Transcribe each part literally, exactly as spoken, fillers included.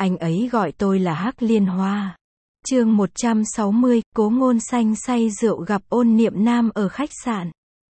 anh ấy gọi tôi là Hắc Liên Hoa. Chương một trăm sáu mươi, Cố Ngôn Xanh say rượu gặp Ôn Niệm Nam ở khách sạn.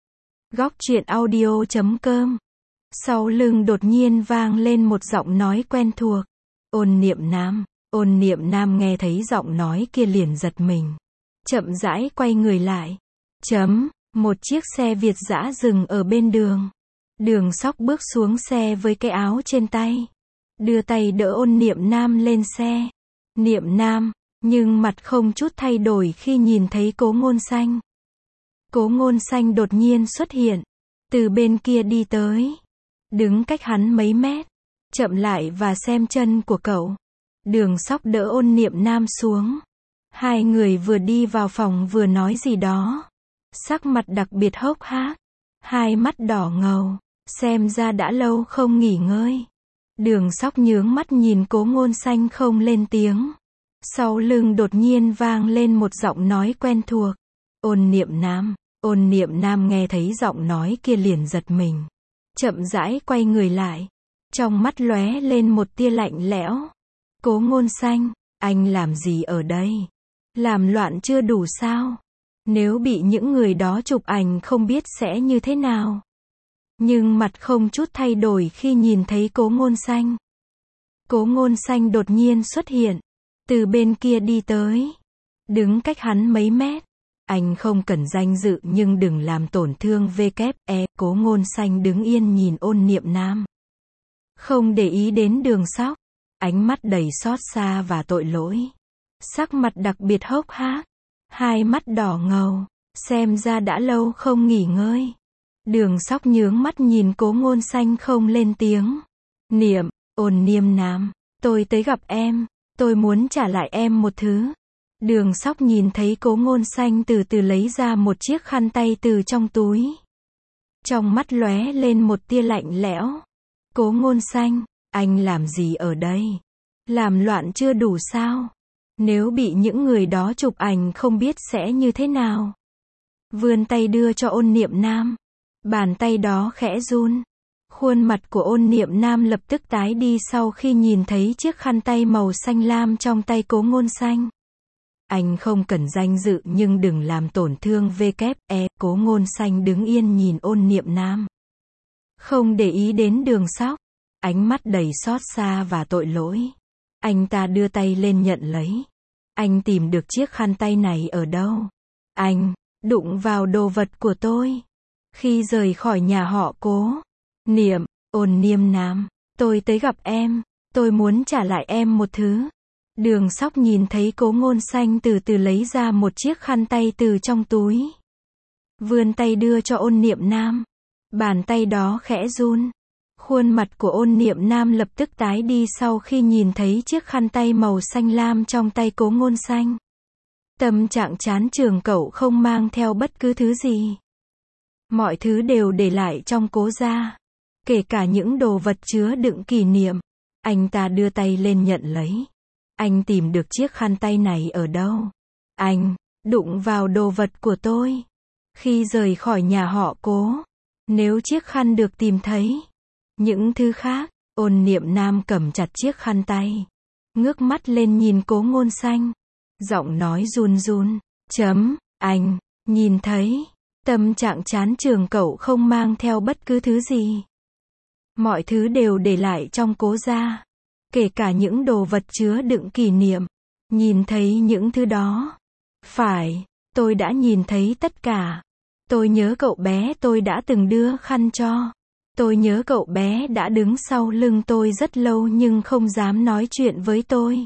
Góc truyện audio chấm com. Sau lưng đột nhiên vang lên một giọng nói quen thuộc. Ôn Niệm Nam. Ôn Niệm Nam nghe thấy giọng nói kia liền giật mình. Chậm rãi quay người lại. Chấm, một chiếc xe Việt dã dừng ở bên đường. Đường Sóc bước xuống xe với cái áo trên tay. Đưa tay đỡ Ôn Niệm Nam lên xe. Niệm Nam, nhưng mặt không chút thay đổi khi nhìn thấy Cố Ngôn Xanh. Cố Ngôn Xanh đột nhiên xuất hiện. Từ bên kia đi tới. Đứng cách hắn mấy mét. Chậm lại và xem chân của cậu. Đường Sóc đỡ Ôn Niệm Nam xuống. Hai người vừa đi vào phòng vừa nói gì đó. Sắc mặt đặc biệt hốc hác. Hai mắt đỏ ngầu. Xem ra đã lâu không nghỉ ngơi. Đường Sóc nhướng mắt nhìn Cố Ngôn Xanh không lên tiếng. Sau lưng đột nhiên vang lên một giọng nói quen thuộc. Ôn Niệm Nam. Ôn Niệm Nam nghe thấy giọng nói kia liền giật mình. Chậm rãi quay người lại. Trong mắt lóe lên một tia lạnh lẽo. Cố Ngôn Xanh, anh làm gì ở đây? Làm loạn chưa đủ sao? Nếu bị những người đó chụp ảnh không biết sẽ như thế nào? Nhưng mặt không chút thay đổi khi nhìn thấy Cố Ngôn Xanh. Cố Ngôn Xanh đột nhiên xuất hiện. Từ bên kia đi tới. Đứng cách hắn mấy mét. Anh không cần danh dự nhưng đừng làm tổn thương vê kép e. Cố Ngôn Xanh đứng yên nhìn Ôn Niệm Nam. Không để ý đến Đường Sóc. Ánh mắt đầy xót xa và tội lỗi. Sắc mặt đặc biệt hốc hác. Hai mắt đỏ ngầu. Xem ra đã lâu không nghỉ ngơi. Đường Sóc nhướng mắt nhìn Cố Ngôn Xanh không lên tiếng. Niệm, Ôn Niệm Nam, tôi tới gặp em. Tôi muốn trả lại em một thứ. Đường Sóc nhìn thấy Cố Ngôn Xanh từ từ lấy ra một chiếc khăn tay từ trong túi. Trong mắt lóe lên một tia lạnh lẽo. Cố Ngôn Xanh, anh làm gì ở đây? Làm loạn chưa đủ sao? Nếu bị những người đó chụp ảnh không biết sẽ như thế nào? Vươn tay đưa cho Ôn Niệm Nam. Bàn tay đó khẽ run. Khuôn mặt của Ôn Niệm Nam lập tức tái đi sau khi nhìn thấy chiếc khăn tay màu xanh lam trong tay Cố Ngôn Xanh. Anh không cần danh dự nhưng đừng làm tổn thương vê kép e. Cố Ngôn Xanh đứng yên nhìn Ôn Niệm Nam. Không để ý đến Đường Sóc. Ánh mắt đầy xót xa và tội lỗi. Anh ta đưa tay lên nhận lấy. Anh tìm được chiếc khăn tay này ở đâu? Anh đụng vào đồ vật của tôi. Khi rời khỏi nhà họ Cố. Niệm, Ôn Niệm Nam, tôi tới gặp em. Tôi muốn trả lại em một thứ. Đường Sóc nhìn thấy Cố Ngôn Xanh từ từ lấy ra một chiếc khăn tay từ trong túi. Vươn tay đưa cho Ôn Niệm Nam. Bàn tay đó khẽ run. Khuôn mặt của Ôn Niệm Nam lập tức tái đi sau khi nhìn thấy chiếc khăn tay màu xanh lam trong tay Cố Ngôn Xanh. Tâm trạng chán trường cậu không mang theo bất cứ thứ gì. Mọi thứ đều để lại trong Cố gia. Kể cả những đồ vật chứa đựng kỷ niệm. Anh ta đưa tay lên nhận lấy. Anh tìm được chiếc khăn tay này ở đâu? Anh đụng vào đồ vật của tôi. Khi rời khỏi nhà họ Cố. Nếu chiếc khăn được tìm thấy. Những thứ khác. Ôn Niệm Nam cầm chặt chiếc khăn tay. Ngước mắt lên nhìn Cố Ngôn Xanh. Giọng nói run run. Chấm, anh nhìn thấy. Tâm trạng chán trường cậu không mang theo bất cứ thứ gì. Mọi thứ đều để lại trong Cố gia. Kể cả những đồ vật chứa đựng kỷ niệm. Nhìn thấy những thứ đó. Phải, tôi đã nhìn thấy tất cả. Tôi nhớ cậu bé tôi đã từng đưa khăn cho. Tôi nhớ cậu bé đã đứng sau lưng tôi rất lâu nhưng không dám nói chuyện với tôi.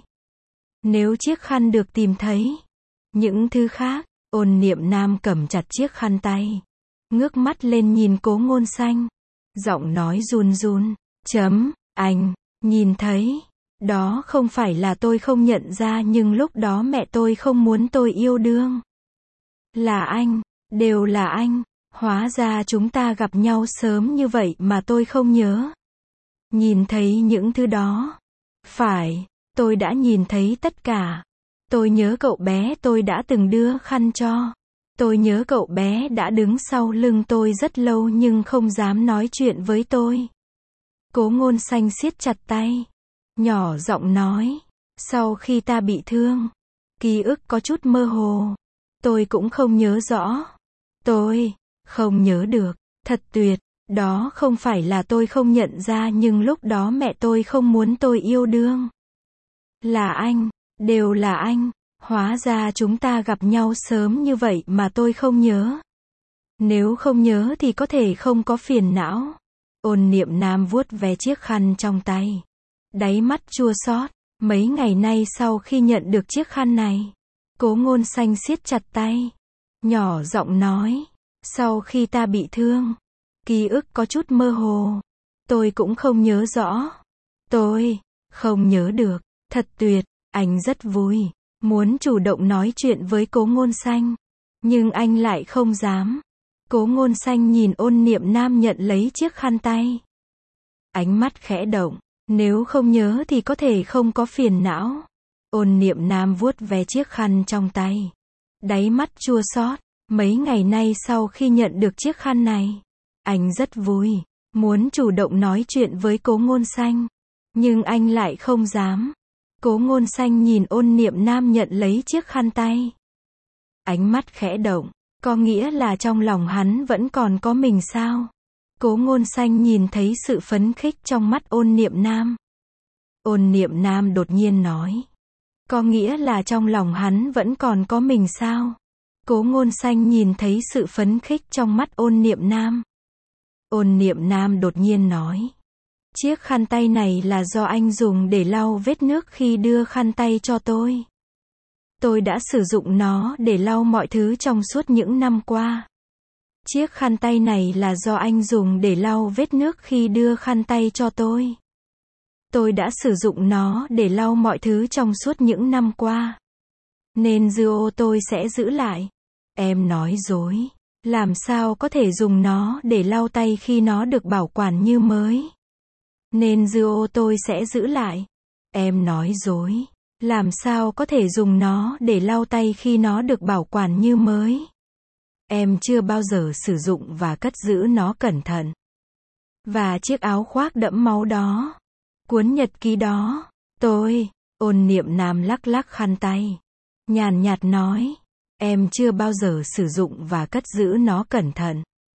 Nếu chiếc khăn được tìm thấy. Những thứ khác. Ôn Niệm Nam cầm chặt chiếc khăn tay. Ngước mắt lên nhìn Cố Ngôn Xanh. Giọng nói run run. Chấm, anh nhìn thấy. Đó không phải là tôi không nhận ra nhưng lúc đó mẹ tôi không muốn tôi yêu đương. Là anh, đều là anh. Hóa ra chúng ta gặp nhau sớm như vậy mà tôi không nhớ. Nhìn thấy những thứ đó. Phải, tôi đã nhìn thấy tất cả. Tôi nhớ cậu bé tôi đã từng đưa khăn cho. Tôi nhớ cậu bé đã đứng sau lưng tôi rất lâu nhưng không dám nói chuyện với tôi. Cố Ngôn Xanh siết chặt tay. nhỏ giọng nói. Sau khi ta bị thương, ký ức có chút mơ hồ. Tôi cũng không nhớ rõ. Tôi không nhớ được. Thật tuyệt. Đó không phải là tôi không nhận ra, nhưng lúc đó mẹ tôi không muốn tôi yêu đương. Là anh. Đều là anh. Hóa ra chúng ta gặp nhau sớm như vậy mà tôi không nhớ. Nếu không nhớ thì có thể không có phiền não. Ôn Niệm Nam vuốt ve chiếc khăn trong tay. Đáy mắt chua xót. Mấy ngày nay sau khi nhận được chiếc khăn này, Cố Ngôn Xanh siết chặt tay. Nhỏ giọng nói. Sau khi ta bị thương, ký ức có chút mơ hồ. Tôi cũng không nhớ rõ. Tôi không nhớ được. Thật tuyệt. Anh rất vui. Muốn chủ động nói chuyện với Cố Ngôn Xanh. Nhưng anh lại không dám. Cố Ngôn Xanh nhìn Ôn Niệm Nam nhận lấy chiếc khăn tay. Ánh mắt khẽ động. Nếu không nhớ thì có thể không có phiền não. Ôn Niệm Nam vuốt ve chiếc khăn trong tay. Đáy mắt chua xót. Mấy ngày nay sau khi nhận được chiếc khăn này, anh rất vui. Muốn chủ động nói chuyện với Cố Ngôn Xanh. Nhưng anh lại không dám. Cố Ngôn Xanh nhìn Ôn Niệm Nam nhận lấy chiếc khăn tay. Ánh mắt khẽ động. Có nghĩa là trong lòng hắn vẫn còn có mình sao? Cố Ngôn Xanh nhìn thấy sự phấn khích trong mắt Ôn Niệm Nam. Ôn Niệm Nam đột nhiên nói. Có nghĩa là trong lòng hắn vẫn còn có mình sao? Cố Ngôn Xanh nhìn thấy sự phấn khích trong mắt Ôn Niệm Nam. Ôn Niệm Nam đột nhiên nói. Chiếc khăn tay này là do anh dùng để lau vết nước khi đưa khăn tay cho tôi. Tôi đã sử dụng nó để lau mọi thứ trong suốt những năm qua. Chiếc khăn tay này là do anh dùng để lau vết nước khi đưa khăn tay cho tôi. Tôi đã sử dụng nó để lau mọi thứ trong suốt những năm qua. Nên dư ô tôi sẽ giữ lại. Em nói dối. Làm sao có thể dùng nó để lau tay khi nó được bảo quản như mới? Nên dư ô tôi sẽ giữ lại. Em nói dối. Làm sao có thể dùng nó để lau tay khi nó được bảo quản như mới? Em chưa bao giờ sử dụng và cất giữ nó cẩn thận. Và chiếc áo khoác đẫm máu đó, cuốn nhật ký đó, tôi, Ôn Niệm Nam lắc lắc khăn tay. Nhàn nhạt nói, em chưa bao giờ sử dụng và cất giữ nó cẩn thận.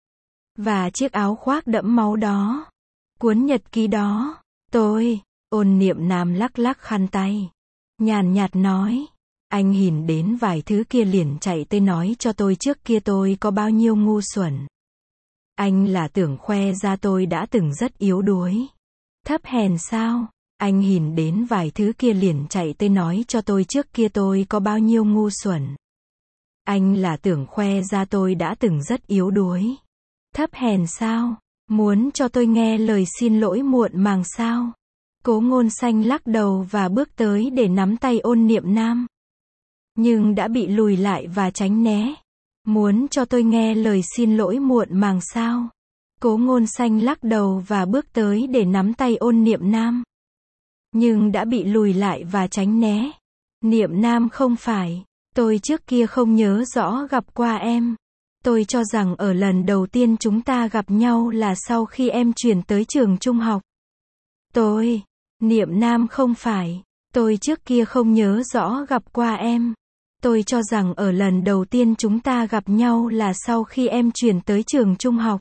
Và chiếc áo khoác đẫm máu đó, cuốn nhật ký đó, tôi, Ôn Niệm Nam lắc lắc khăn tay. Nhàn nhạt nói, anh nhìn đến vài thứ kia liền chạy tới nói cho tôi trước kia tôi có bao nhiêu ngu xuẩn. Anh là tưởng khoe ra tôi đã từng rất yếu đuối. Thấp hèn sao? Anh nhìn đến vài thứ kia liền chạy tới nói cho tôi trước kia tôi có bao nhiêu ngu xuẩn. Anh là tưởng khoe ra tôi đã từng rất yếu đuối. Thấp hèn sao? Muốn cho tôi nghe lời xin lỗi muộn màng sao? Cố Ngôn Xanh lắc đầu và bước tới để nắm tay Ôn Niệm Nam. Nhưng đã bị lùi lại và tránh né. Muốn cho tôi nghe lời xin lỗi muộn màng sao? Cố Ngôn Xanh lắc đầu và bước tới để nắm tay Ôn Niệm Nam. Nhưng đã bị lùi lại và tránh né. Niệm Nam không phải. Tôi trước kia không nhớ rõ gặp qua em. Tôi cho rằng ở lần đầu tiên chúng ta gặp nhau là sau khi em chuyển tới trường trung học. Tôi, Niệm Nam không phải. Tôi trước kia không nhớ rõ gặp qua em. Tôi cho rằng ở lần đầu tiên chúng ta gặp nhau là sau khi em chuyển tới trường trung học.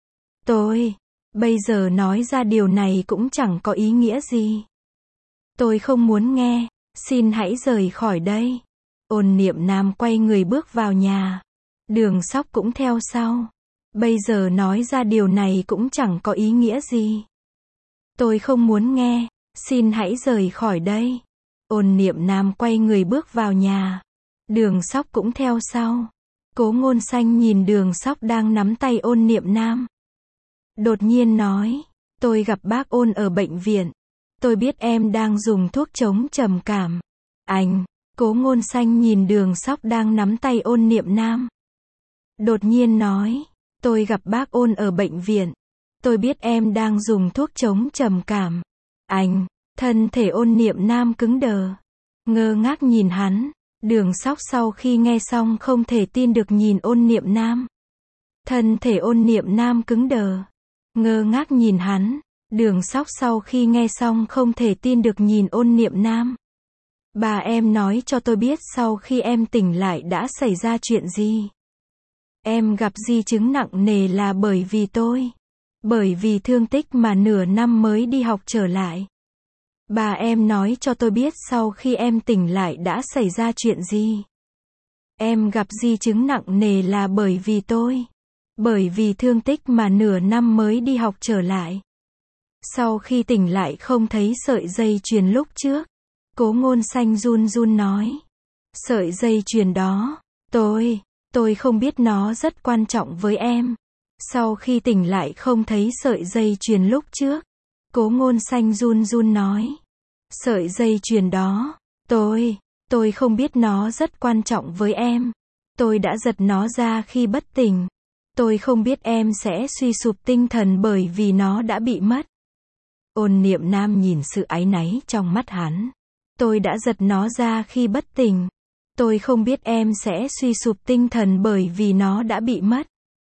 Tôi, bây giờ nói ra điều này cũng chẳng có ý nghĩa gì. Tôi không muốn nghe, xin hãy rời khỏi đây. Ôn Niệm Nam quay người bước vào nhà. Đường Sóc cũng theo sau. Bây giờ nói ra điều này cũng chẳng có ý nghĩa gì. Tôi không muốn nghe, xin hãy rời khỏi đây. Ôn Niệm Nam quay người bước vào nhà. Đường Sóc cũng theo sau. Cố Ngôn Xanh nhìn Đường Sóc đang nắm tay Ôn Niệm Nam. Đột nhiên nói, tôi gặp bác Ôn ở bệnh viện. Tôi biết em đang dùng thuốc chống trầm cảm. Anh, Cố Ngôn Xanh nhìn Đường Sóc đang nắm tay Ôn Niệm Nam. Đột nhiên nói, tôi gặp bác Ôn ở bệnh viện. Tôi biết em đang dùng thuốc chống trầm cảm. Anh, thân thể Ôn Niệm Nam cứng đờ. Ngơ ngác nhìn hắn. Đường Sóc sau khi nghe xong không thể tin được nhìn Ôn Niệm Nam. Thân thể Ôn Niệm Nam cứng đờ. Ngơ ngác nhìn hắn. Đường Sóc sau khi nghe xong không thể tin được nhìn Ôn Niệm Nam. Bà em nói cho tôi biết sau khi em tỉnh lại đã xảy ra chuyện gì. Em gặp di chứng nặng nề là bởi vì tôi. Bởi vì thương tích mà nửa năm mới đi học trở lại. Bà em nói cho tôi biết sau khi em tỉnh lại đã xảy ra chuyện gì. Em gặp di chứng nặng nề là bởi vì tôi. Bởi vì thương tích mà nửa năm mới đi học trở lại. Sau khi tỉnh lại không thấy sợi dây chuyền lúc trước. Cố Ngôn Xanh run run nói. Sợi dây chuyền đó, tôi, tôi không biết nó rất quan trọng với em. Sau khi tỉnh lại không thấy sợi dây chuyền lúc trước. Cố Ngôn Xanh run run nói. Sợi dây chuyền đó, tôi, tôi không biết nó rất quan trọng với em. Tôi đã giật nó ra khi bất tỉnh. Tôi không biết em sẽ suy sụp tinh thần bởi vì nó đã bị mất. Ôn Niệm Nam nhìn sự áy náy trong mắt hắn. Tôi đã giật nó ra khi bất tỉnh. Tôi không biết em sẽ suy sụp tinh thần bởi vì nó đã bị mất.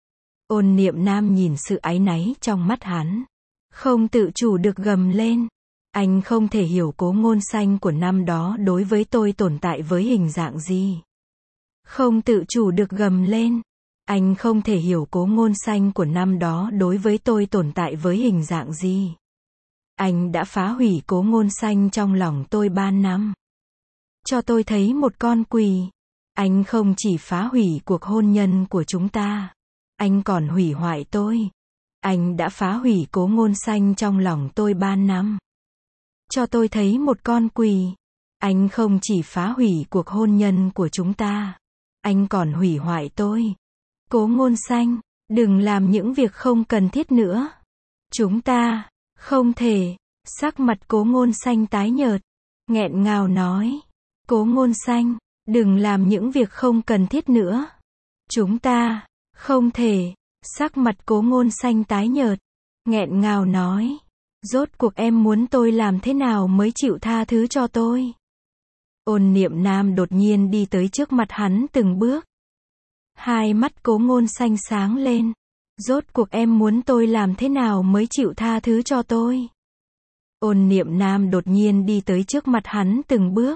Ôn Niệm Nam nhìn sự áy náy trong mắt hắn. Không tự chủ được gầm lên. Anh không thể hiểu Cố Ngôn Xanh của năm đó đối với tôi tồn tại với hình dạng gì. Không tự chủ được gầm lên. Anh không thể hiểu Cố Ngôn Xanh của năm đó đối với tôi tồn tại với hình dạng gì. Anh đã phá hủy Cố Ngôn Xanh trong lòng tôi ba năm. Cho tôi thấy một con quỷ. Anh không chỉ phá hủy cuộc hôn nhân của chúng ta. Anh còn hủy hoại tôi. Anh đã phá hủy Cố Ngôn Xanh trong lòng tôi ba năm. Cho tôi thấy một con quỷ. Anh không chỉ phá hủy cuộc hôn nhân của chúng ta. Anh còn hủy hoại tôi. Cố Ngôn Xanh, đừng làm những việc không cần thiết nữa. Chúng ta, không thể. Sắc mặt Cố Ngôn Xanh tái nhợt. Nghẹn ngào nói. Cố Ngôn Xanh, đừng làm những việc không cần thiết nữa. Chúng ta, không thể. Sắc mặt Cố Ngôn Xanh tái nhợt. Nghẹn ngào nói. Rốt cuộc em muốn tôi làm thế nào mới chịu tha thứ cho tôi? Ôn Niệm Nam đột nhiên đi tới trước mặt hắn từng bước. Hai mắt Cố Ngôn Xanh sáng lên. Rốt cuộc em muốn tôi làm thế nào mới chịu tha thứ cho tôi? Ôn Niệm Nam đột nhiên đi tới trước mặt hắn từng bước.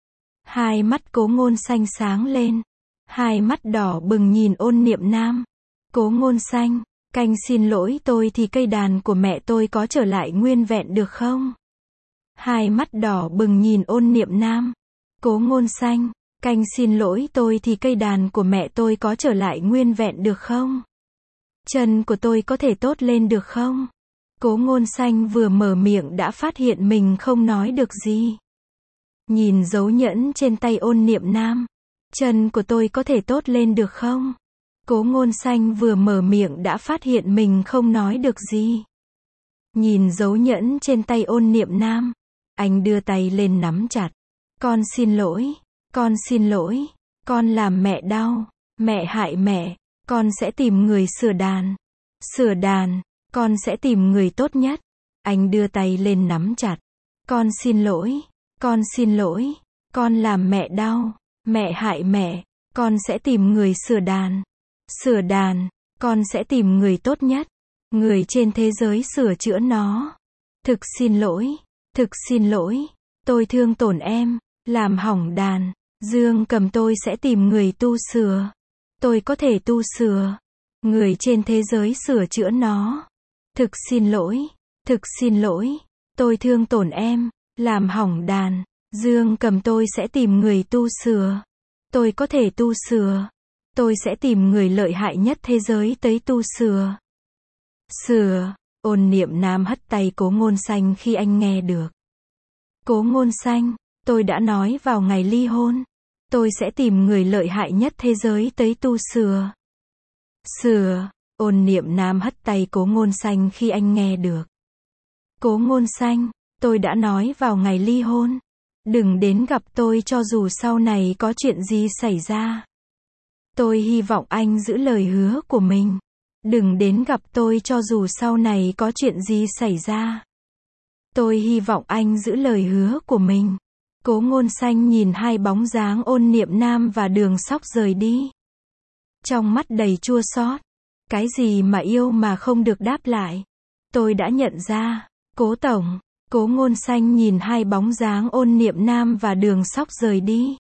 Hai mắt Cố Ngôn Xanh sáng lên. Hai mắt đỏ bừng nhìn Ôn Niệm Nam. Cố Ngôn Xanh, canh xin lỗi tôi thì cây đàn của mẹ tôi có trở lại nguyên vẹn được không? Hai mắt đỏ bừng nhìn Ôn Niệm Nam. Cố Ngôn Xanh, canh xin lỗi tôi thì cây đàn của mẹ tôi có trở lại nguyên vẹn được không? Chân của tôi có thể tốt lên được không? Cố Ngôn Xanh vừa mở miệng đã phát hiện mình không nói được gì. Nhìn dấu nhẫn trên tay Ôn Niệm Nam. Chân của tôi có thể tốt lên được không? Cố Ngôn Xanh vừa mở miệng đã phát hiện mình không nói được gì. Nhìn dấu nhẫn trên tay Ôn Niệm Nam. Anh đưa tay lên nắm chặt. Con xin lỗi. Con xin lỗi. Con làm mẹ đau. Mẹ hại mẹ. Con sẽ tìm người sửa đàn. Sửa đàn. Con sẽ tìm người tốt nhất. Anh đưa tay lên nắm chặt. Con xin lỗi. Con xin lỗi. Con làm mẹ đau. Mẹ hại mẹ. Con sẽ tìm người sửa đàn. Sửa đàn. Con sẽ tìm người tốt nhất. Người trên thế giới sửa chữa nó. Thực xin lỗi. Thực xin lỗi. Tôi thương tổn em. Làm hỏng đàn. Dương Cầm tôi sẽ tìm người tu sửa. Tôi có thể tu sửa. Người trên thế giới sửa chữa nó. Thực xin lỗi. Thực xin lỗi. Tôi thương tổn em. Làm hỏng đàn. Dương Cầm tôi sẽ tìm người tu sửa. Tôi có thể tu sửa. Tôi sẽ tìm người lợi hại nhất thế giới tới tu sửa. Sửa. Ôn Niệm Nam hất tay Cố Ngôn Xanh khi anh nghe được. Cố Ngôn Xanh, tôi đã nói vào ngày ly hôn. Tôi sẽ tìm người lợi hại nhất thế giới tới tu sửa. Sửa. Ôn Niệm Nam hất tay Cố Ngôn Xanh khi anh nghe được. Cố Ngôn Xanh, tôi đã nói vào ngày ly hôn. Đừng đến gặp tôi cho dù sau này có chuyện gì xảy ra. Tôi hy vọng anh giữ lời hứa của mình. Đừng đến gặp tôi cho dù sau này có chuyện gì xảy ra. Tôi hy vọng anh giữ lời hứa của mình. Cố Ngôn Xanh nhìn hai bóng dáng Ôn Niệm Nam và Đường Sóc rời đi. Trong mắt đầy chua xót. Cái gì mà yêu mà không được đáp lại. Tôi đã nhận ra. Cố tổng. Cố Ngôn Xanh nhìn hai bóng dáng Ôn Niệm Nam và Đường Sóc rời đi.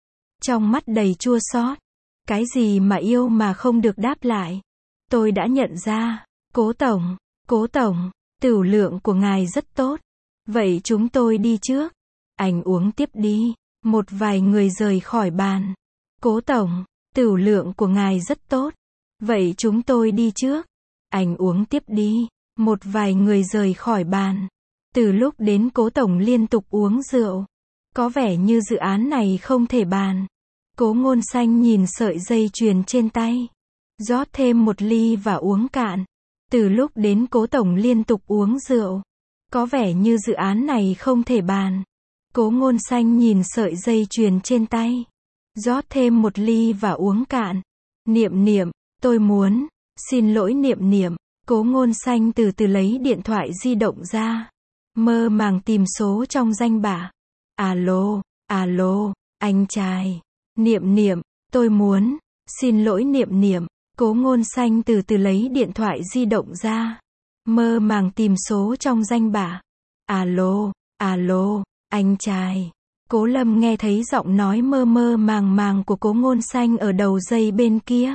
Trong mắt đầy chua xót. Cái gì mà yêu mà không được đáp lại. Tôi đã nhận ra. Cố tổng. Cố tổng. Tửu lượng của ngài rất tốt. Vậy chúng tôi đi trước. Anh uống tiếp đi. Một vài người rời khỏi bàn. Cố tổng. Tửu lượng của ngài rất tốt. Vậy chúng tôi đi trước. Anh uống tiếp đi. Một vài người rời khỏi bàn. Từ lúc đến Cố tổng liên tục uống rượu. Có vẻ như dự án này không thể bàn. Cố Ngôn Xanh nhìn sợi dây chuyền trên tay. Rót thêm một ly và uống cạn. Từ lúc đến Cố tổng liên tục uống rượu. Có vẻ như dự án này không thể bàn. Cố Ngôn Xanh nhìn sợi dây chuyền trên tay. Rót thêm một ly và uống cạn. Niệm Niệm, tôi muốn. Xin lỗi Niệm Niệm. Cố Ngôn Xanh từ từ lấy điện thoại di động ra. Mơ màng tìm số trong danh bạ. Alo, alo, anh trai. Niệm Niệm, tôi muốn. Xin lỗi Niệm Niệm. Cố Ngôn Xanh từ từ lấy điện thoại di động ra. Mơ màng tìm số trong danh bạ. Alo, alo, anh trai. Cố Lâm nghe thấy giọng nói mơ mơ màng màng của Cố Ngôn Xanh ở đầu dây bên kia.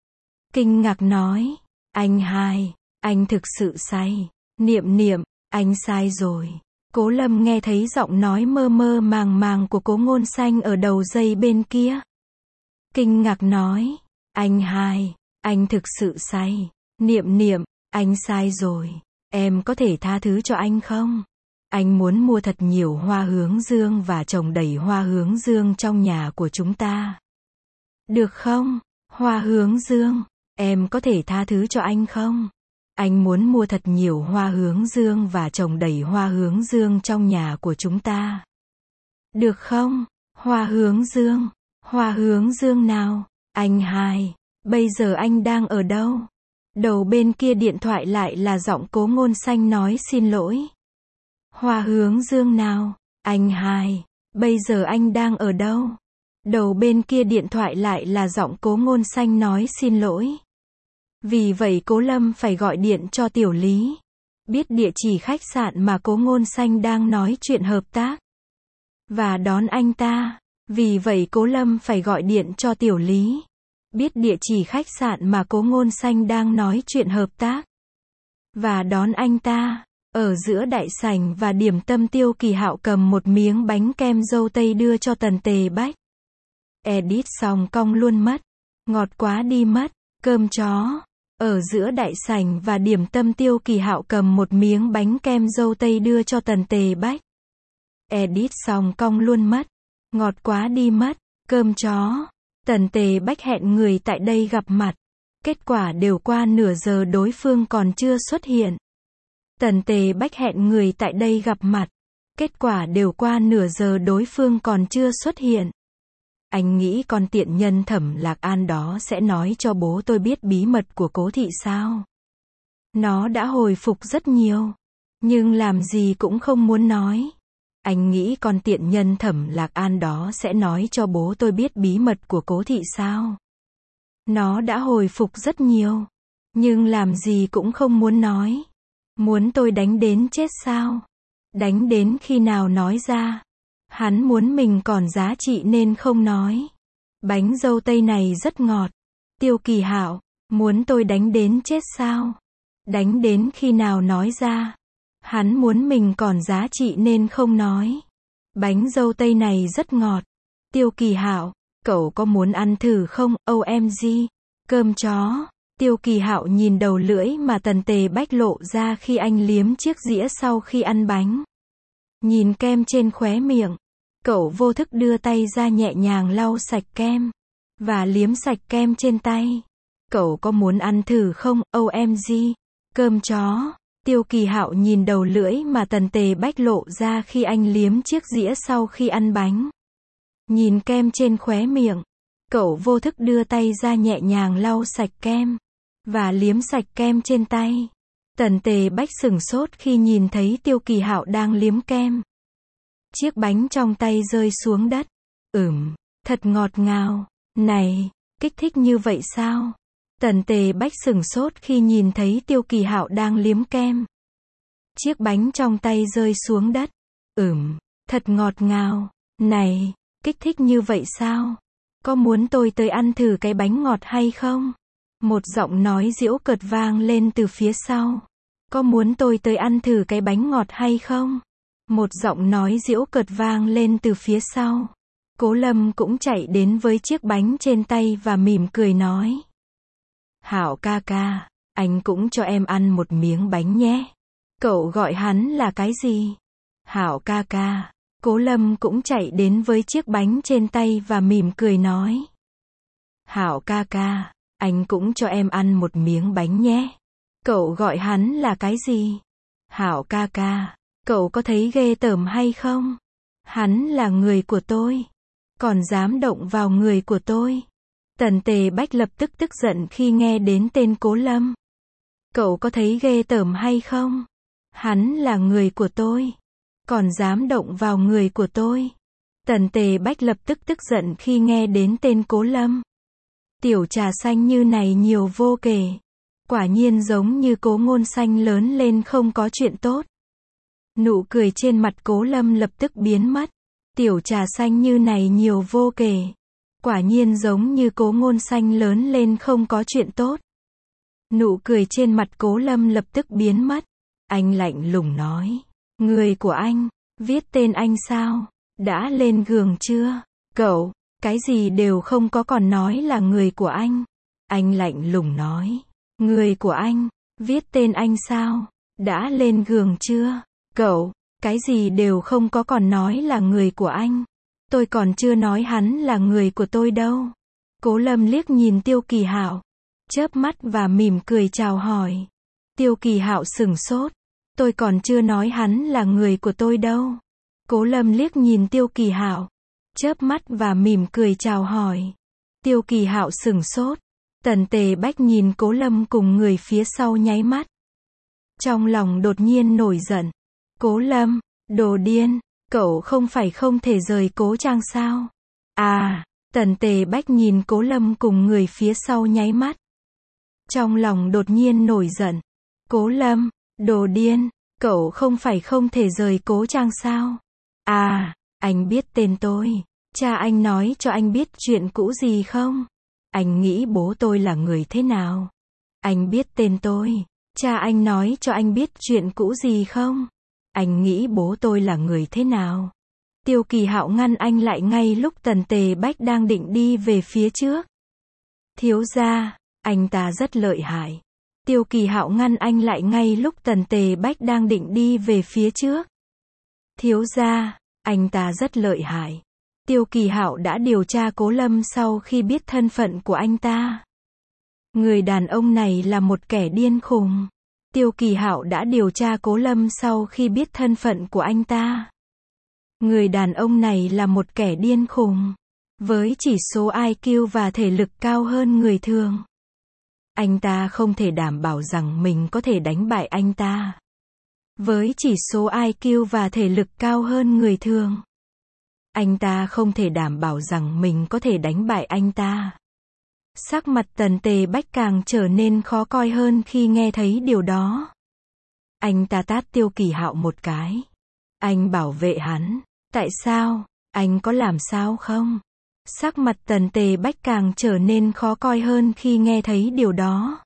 Kinh ngạc nói. Anh hai, anh thực sự say. Niệm Niệm, anh sai rồi. Cố Lâm nghe thấy giọng nói mơ mơ màng màng của Cố Ngôn Xanh ở đầu dây bên kia. Kinh ngạc nói. Anh hai, anh thực sự say. Niệm Niệm, anh sai rồi. Em có thể tha thứ cho anh không? Anh muốn mua thật nhiều hoa hướng dương và trồng đầy hoa hướng dương trong nhà của chúng ta. Được không? Hoa hướng dương. Em có thể tha thứ cho anh không? Anh muốn mua thật nhiều hoa hướng dương và trồng đầy hoa hướng dương trong nhà của chúng ta. Được không? Hoa hướng dương. Hoa hướng dương nào? Anh hai. Bây giờ anh đang ở đâu? Đầu bên kia điện thoại lại là giọng Cố Ngôn Xanh nói xin lỗi. Hoa hướng dương nào? Anh hai. Bây giờ anh đang ở đâu? Đầu bên kia điện thoại lại là giọng Cố Ngôn Xanh nói xin lỗi. Vì vậy Cố Lâm phải gọi điện cho Tiểu Lý. Biết địa chỉ khách sạn mà Cố Ngôn Xanh đang nói chuyện hợp tác. Và đón anh ta. Vì vậy Cố Lâm phải gọi điện cho Tiểu Lý. Biết địa chỉ khách sạn mà Cố Ngôn Xanh đang nói chuyện hợp tác. Và đón anh ta. Ở giữa đại sảnh và điểm tâm Tiêu Kỳ Hạo cầm một miếng bánh kem dâu tây đưa cho Tần Tề Bách. Edit xong cong luôn mất. Ngọt quá đi mất. Cơm chó. Ở giữa đại sảnh và điểm tâm Tiêu Kỳ Hạo cầm một miếng bánh kem dâu tây đưa cho Tần Tề Bách. Edit xong cong luôn mất. Ngọt quá đi mất. Cơm chó. Tần Tề Bách hẹn người tại đây gặp mặt. Kết quả đều qua nửa giờ đối phương còn chưa xuất hiện. Tần Tề Bách hẹn người tại đây gặp mặt. Kết quả đều qua nửa giờ đối phương còn chưa xuất hiện. Anh nghĩ con tiện nhân Thẩm Lạc An đó sẽ nói cho bố tôi biết bí mật của Cố thị sao? Nó đã hồi phục rất nhiều. Nhưng làm gì cũng không muốn nói. Anh nghĩ con tiện nhân Thẩm Lạc An đó sẽ nói cho bố tôi biết bí mật của Cố thị sao? Nó đã hồi phục rất nhiều. Nhưng làm gì cũng không muốn nói. Muốn tôi đánh đến chết sao? Đánh đến khi nào nói ra? Hắn muốn mình còn giá trị nên không nói. Bánh dâu tây này rất ngọt. Tiêu Kỳ Hạo, muốn tôi đánh đến chết sao? Đánh đến khi nào nói ra? Hắn muốn mình còn giá trị nên không nói. Bánh dâu tây này rất ngọt. Tiêu Kỳ Hạo, cậu có muốn ăn thử không? O M G, cơm chó. Tiêu Kỳ Hạo nhìn đầu lưỡi mà Tần Tề Bách lộ ra khi anh liếm chiếc dĩa sau khi ăn bánh. Nhìn kem trên khóe miệng. Cậu vô thức đưa tay ra nhẹ nhàng lau sạch kem. Và liếm sạch kem trên tay. Cậu có muốn ăn thử không? O M G, cơm chó. Tiêu Kỳ Hạo nhìn đầu lưỡi mà Tần Tề Bách lộ ra khi anh liếm chiếc dĩa sau khi ăn bánh. Nhìn kem trên khóe miệng. Cậu vô thức đưa tay ra nhẹ nhàng lau sạch kem. Và liếm sạch kem trên tay. Tần Tề Bách sửng sốt khi nhìn thấy Tiêu Kỳ Hạo đang liếm kem. Chiếc bánh trong tay rơi xuống đất. Ừm, thật ngọt ngào. Này, kích thích như vậy sao? Tần Tề Bách sửng sốt khi nhìn thấy Tiêu Kỳ Hạo đang liếm kem. chiếc bánh trong tay rơi xuống đất. Ừm, thật ngọt ngào. Này, kích thích như vậy sao? Có muốn tôi tới ăn thử cái bánh ngọt hay không? Một giọng nói giễu cợt vang lên từ phía sau. Có muốn tôi tới ăn thử cái bánh ngọt hay không? Một giọng nói giễu cợt vang lên từ phía sau. Cố Lâm cũng chạy đến với chiếc bánh trên tay và mỉm cười nói. Hảo ca ca, anh cũng cho em ăn một miếng bánh nhé. Cậu gọi hắn là cái gì? Hảo ca ca. Cố Lâm cũng chạy đến với chiếc bánh trên tay và mỉm cười nói. Hảo ca ca, anh cũng cho em ăn một miếng bánh nhé. Cậu gọi hắn là cái gì? Hảo ca ca, cậu có thấy ghê tởm hay không? Hắn là người của tôi. Còn dám động vào người của tôi. Tần Tề Bách lập tức tức giận khi nghe đến tên Cố Lâm. Cậu có thấy ghê tởm hay không? Hắn là người của tôi. Còn dám động vào người của tôi. Tần Tề Bách lập tức tức giận khi nghe đến tên Cố Lâm. Tiểu trà xanh như này nhiều vô kể. Quả nhiên giống như Cố Ngôn Xanh lớn lên không có chuyện tốt. Nụ cười trên mặt Cố Lâm lập tức biến mất. Tiểu trà xanh như này nhiều vô kể. Quả nhiên giống như Cố Ngôn Xanh lớn lên không có chuyện tốt. Nụ cười trên mặt Cố Lâm lập tức biến mất. Anh lạnh lùng nói. Người của anh, viết tên anh sao? Đã lên giường chưa? Cậu, cái gì đều không có còn nói là người của anh. Anh lạnh lùng nói. Người của anh, viết tên anh sao? Đã lên giường chưa? Cậu, cái gì đều không có còn nói là người của anh. Tôi còn chưa nói hắn là người của tôi đâu. Cố Lâm liếc nhìn Tiêu Kỳ Hạo, chớp mắt và mỉm cười chào hỏi. Tiêu Kỳ Hạo sửng sốt. Tôi còn chưa nói hắn là người của tôi đâu. Cố Lâm liếc nhìn Tiêu Kỳ Hạo, chớp mắt và mỉm cười chào hỏi. Tiêu Kỳ Hạo sửng sốt. Tần Tề Bách nhìn Cố Lâm cùng người phía sau nháy mắt. Trong lòng đột nhiên nổi giận. Cố Lâm, đồ điên, cậu không phải không thể rời Cố Trang sao? À, Tần Tề Bách nhìn Cố Lâm cùng người phía sau nháy mắt. Trong lòng đột nhiên nổi giận. Cố Lâm, đồ điên, cậu không phải không thể rời Cố Trang sao? À, anh biết tên tôi. Cha anh nói cho anh biết chuyện cũ gì không? Anh nghĩ bố tôi là người thế nào? Anh biết tên tôi. Cha anh nói cho anh biết chuyện cũ gì không? Anh nghĩ bố tôi là người thế nào? Tiêu Kỳ Hạo ngăn anh lại ngay lúc Tần Tề Bách đang định đi về phía trước. Thiếu gia, anh ta rất lợi hại. Tiêu Kỳ Hạo ngăn anh lại ngay lúc Tần Tề Bách đang định đi về phía trước. Thiếu gia, anh ta rất lợi hại. Tiêu Kỳ Hạo đã điều tra Cố Lâm sau khi biết thân phận của anh ta. Người đàn ông này là một kẻ điên khùng. Tiêu Kỳ Hạo đã điều tra Cố Lâm sau khi biết thân phận của anh ta. Người đàn ông này là một kẻ điên khùng. Với chỉ số I Q và thể lực cao hơn người thường. Anh ta không thể đảm bảo rằng mình có thể đánh bại anh ta. Với chỉ số I Q và thể lực cao hơn người thường. Anh ta không thể đảm bảo rằng mình có thể đánh bại anh ta. Sắc mặt Tần Tề Bách càng trở nên khó coi hơn khi nghe thấy điều đó. Anh ta tát Tiêu Kỳ Hạo một cái. Anh bảo vệ hắn. Tại sao? Anh có làm sao không? Sắc mặt Tần Tề Bách càng trở nên khó coi hơn khi nghe thấy điều đó.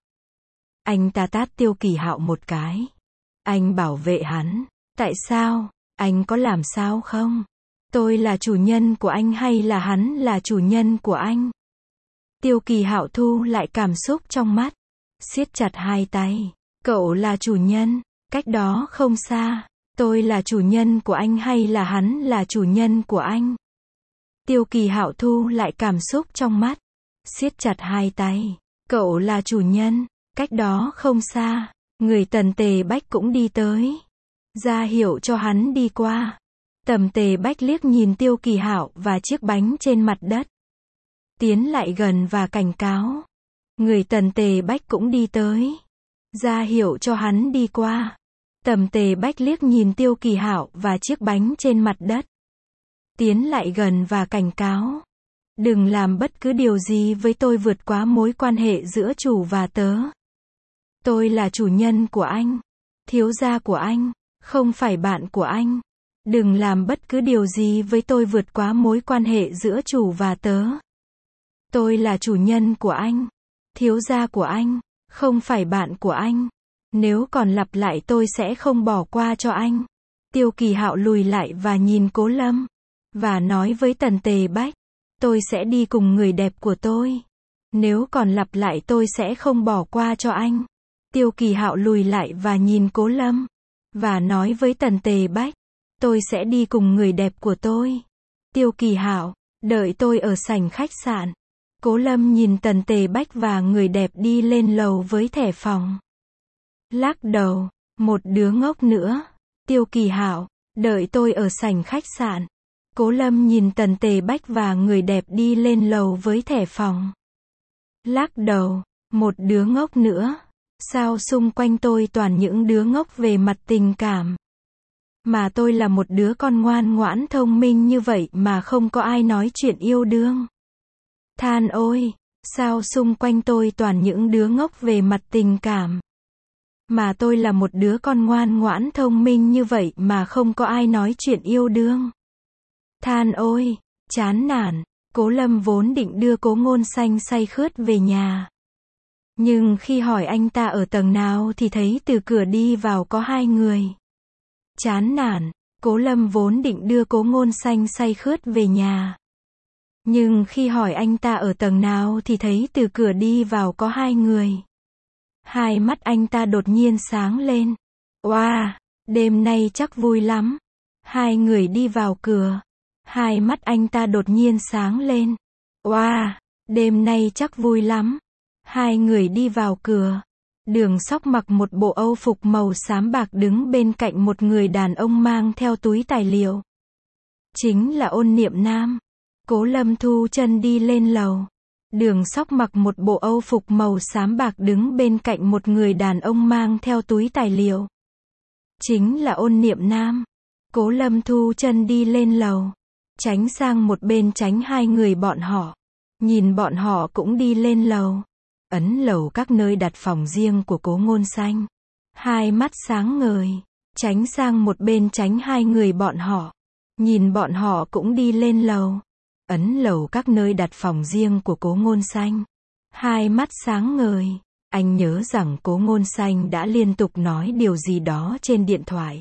Anh ta tát Tiêu Kỳ Hạo một cái. Anh bảo vệ hắn. Tại sao? Anh có làm sao không? Tôi là chủ nhân của anh hay là hắn là chủ nhân của anh? Tiêu Kỳ Hạo thu lại cảm xúc trong mắt. Siết chặt hai tay. Cậu là chủ nhân. Cách đó không xa. Tôi là chủ nhân của anh hay là hắn là chủ nhân của anh? Tiêu Kỳ Hạo thu lại cảm xúc trong mắt. Siết chặt hai tay. Cậu là chủ nhân. Cách đó không xa. Người Tần Tề Bách cũng đi tới. Ra hiệu cho hắn đi qua. Tần Tề Bách liếc nhìn Tiêu Kỳ Hạo và chiếc bánh trên mặt đất. Tiến lại gần và cảnh cáo. Người Tần Tề Bách cũng đi tới. Ra hiệu cho hắn đi qua. Tần Tề Bách liếc nhìn Tiêu Kỳ Hạo và chiếc bánh trên mặt đất. Tiến lại gần và cảnh cáo. Đừng làm bất cứ điều gì với tôi vượt quá mối quan hệ giữa chủ và tớ. Tôi là chủ nhân của anh. Thiếu gia của anh. không phải bạn của anh. Đừng làm bất cứ điều gì với tôi vượt quá mối quan hệ giữa chủ và tớ. Tôi là chủ nhân của anh, thiếu gia của anh, không phải bạn của anh. Nếu còn lặp lại tôi sẽ không bỏ qua cho anh. Tiêu Kỳ Hạo lùi lại và nhìn Cố Lâm, và nói với Tần Tề Bách, tôi sẽ đi cùng người đẹp của tôi. Nếu còn lặp lại tôi sẽ không bỏ qua cho anh. Tiêu Kỳ Hạo lùi lại và nhìn Cố Lâm, và nói với Tần Tề Bách, tôi sẽ đi cùng người đẹp của tôi. Tiêu Kỳ Hạo, đợi tôi ở sảnh khách sạn. Cố Lâm nhìn Tần Tề Bách và người đẹp đi lên lầu với thẻ phòng. Lắc đầu, một đứa ngốc nữa. Tiêu Kỳ Hạo, đợi tôi ở sảnh khách sạn. Cố Lâm nhìn Tần Tề Bách và người đẹp đi lên lầu với thẻ phòng. Lắc đầu, một đứa ngốc nữa. Sao xung quanh tôi toàn những đứa ngốc về mặt tình cảm? Mà tôi là một đứa con ngoan ngoãn thông minh như vậy mà không có ai nói chuyện yêu đương. Than ôi, sao xung quanh tôi toàn những đứa ngốc về mặt tình cảm. Mà tôi là một đứa con ngoan ngoãn thông minh như vậy mà không có ai nói chuyện yêu đương. Than ôi, chán nản. Cố Lâm vốn định đưa Cố Ngôn Xanh say khướt về nhà. Nhưng khi hỏi anh ta ở tầng nào thì thấy từ cửa đi vào có hai người. Chán nản, Cố Lâm vốn định đưa Cố Ngôn Xanh say khướt về nhà. Nhưng khi hỏi anh ta ở tầng nào thì thấy từ cửa đi vào có hai người. Hai mắt anh ta đột nhiên sáng lên. Wow, đêm nay chắc vui lắm. Hai người đi vào cửa. Hai mắt anh ta đột nhiên sáng lên. Wow, đêm nay chắc vui lắm. Hai người đi vào cửa. Đường Sóc mặc một bộ âu phục màu xám bạc đứng bên cạnh một người đàn ông mang theo túi tài liệu. Chính là Ôn Niệm Nam. Cố Lâm thu chân đi lên lầu. Đường Sóc mặc một bộ âu phục màu xám bạc đứng bên cạnh một người đàn ông mang theo túi tài liệu. Chính là Ôn Niệm Nam. Cố Lâm thu chân đi lên lầu. Tránh sang một bên tránh hai người bọn họ. Nhìn bọn họ cũng đi lên lầu. Ấn lầu các nơi đặt phòng riêng của Cố Ngôn Xanh. Hai mắt sáng ngời. Tránh sang một bên tránh hai người bọn họ. Nhìn bọn họ cũng đi lên lầu. Ấn lầu các nơi đặt phòng riêng của Cố Ngôn Xanh. Hai mắt sáng ngời. Anh nhớ rằng Cố Ngôn Xanh đã liên tục nói điều gì đó trên điện thoại.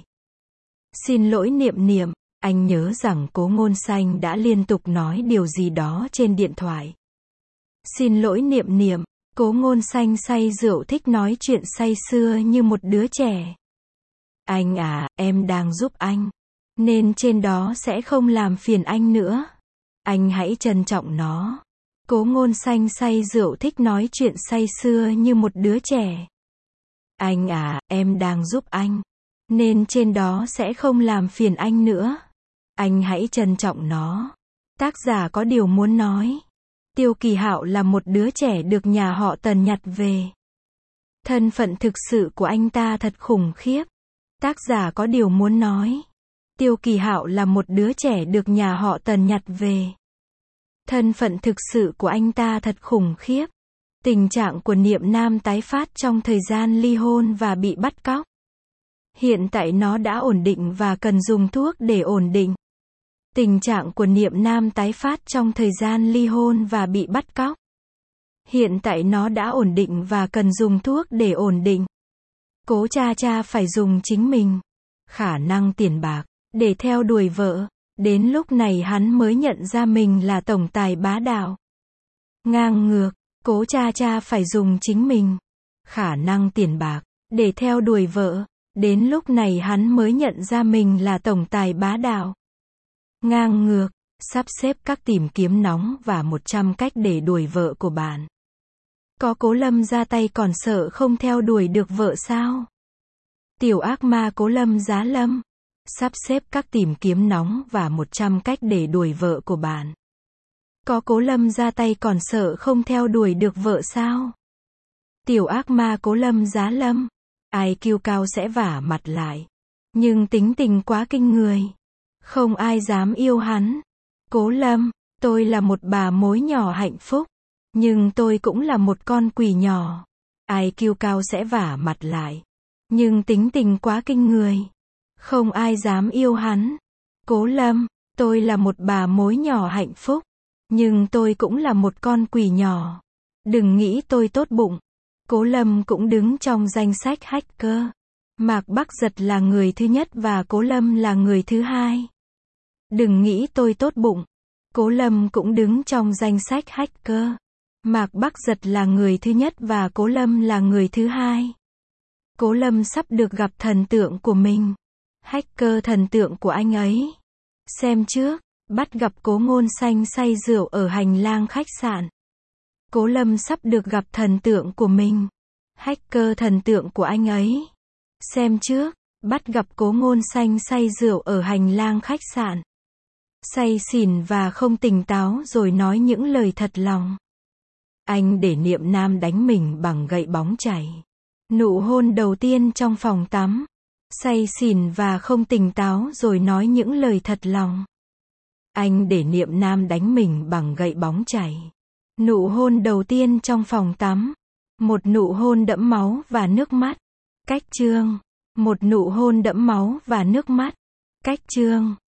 Xin lỗi Niệm Niệm. Anh nhớ rằng Cố Ngôn Xanh đã liên tục nói điều gì đó trên điện thoại. Xin lỗi Niệm Niệm. Cố Ngôn Xanh say rượu thích nói chuyện say sưa như một đứa trẻ. Anh à, em đang giúp anh. Nên trên đó sẽ không làm phiền anh nữa. Anh hãy trân trọng nó. Cố Ngôn Xanh say rượu thích nói chuyện say sưa như một đứa trẻ. Anh à, em đang giúp anh. Nên trên đó sẽ không làm phiền anh nữa. Anh hãy trân trọng nó. Tác giả có điều muốn nói. Tiêu Kỳ Hạo là một đứa trẻ được nhà họ Tần nhặt về. Thân phận thực sự của anh ta thật khủng khiếp. Tác giả có điều muốn nói. Tiêu Kỳ Hạo là một đứa trẻ được nhà họ Tần nhặt về. Thân phận thực sự của anh ta thật khủng khiếp. Tình trạng của Niệm Nam tái phát trong thời gian ly hôn và bị bắt cóc. Hiện tại nó đã ổn định và cần dùng thuốc để ổn định. Tình trạng của Niệm Nam tái phát trong thời gian ly hôn và bị bắt cóc. Hiện tại nó đã ổn định và cần dùng thuốc để ổn định. Cố cha cha phải dùng chính mình. Khả năng tiền bạc. Để theo đuổi vợ. Đến lúc này hắn mới nhận ra mình là tổng tài bá đạo. Ngang ngược. Cố cha cha phải dùng chính mình. Khả năng tiền bạc. Để theo đuổi vợ. Đến lúc này hắn mới nhận ra mình là tổng tài bá đạo. Ngang ngược. Sắp xếp các tìm kiếm nóng và một trăm cách để đuổi vợ của bạn. Có Cố Lâm ra tay còn sợ không theo đuổi được vợ sao? Tiểu ác ma Cố Lâm Giá Lâm. Sắp xếp các tìm kiếm nóng và một trăm cách để đuổi vợ của bạn. Có Cố Lâm ra tay còn sợ không theo đuổi được vợ sao? Tiểu ác ma Cố Lâm Giá Lâm. Ai kiêu cao sẽ vả mặt lại. Nhưng tính tình quá kinh người. Không ai dám yêu hắn. Cố Lâm, tôi là một bà mối nhỏ hạnh phúc. Nhưng tôi cũng là một con quỷ nhỏ. Ai kiêu cao sẽ vả mặt lại. Nhưng tính tình quá kinh người. Không ai dám yêu hắn. Cố Lâm, tôi là một bà mối nhỏ hạnh phúc. Nhưng tôi cũng là một con quỷ nhỏ. Đừng nghĩ tôi tốt bụng. Cố Lâm cũng đứng trong danh sách hacker. Mạc Bắc Giật là người thứ nhất và Cố Lâm là người thứ hai. Đừng nghĩ tôi tốt bụng. Cố Lâm cũng đứng trong danh sách hacker. Mạc Bắc Giật là người thứ nhất và Cố Lâm là người thứ hai. Cố Lâm sắp được gặp thần tượng của mình. Hacker thần tượng của anh ấy. Xem trước, bắt gặp Cố Ngôn Xanh say rượu ở hành lang khách sạn. Cố Lâm sắp được gặp thần tượng của mình. Hacker thần tượng của anh ấy. Xem trước, bắt gặp Cố Ngôn Xanh say rượu ở hành lang khách sạn. Say xỉn và không tỉnh táo rồi nói những lời thật lòng. Anh để Niệm Nam đánh mình bằng gậy bóng chảy. Nụ hôn đầu tiên trong phòng tắm. Say xỉn và không tỉnh táo rồi nói những lời thật lòng. Anh để Niệm Nam đánh mình bằng gậy bóng chảy. Nụ hôn đầu tiên trong phòng tắm. Một nụ hôn đẫm máu và nước mắt. Cách chương. Một nụ hôn đẫm máu và nước mắt. Cách chương.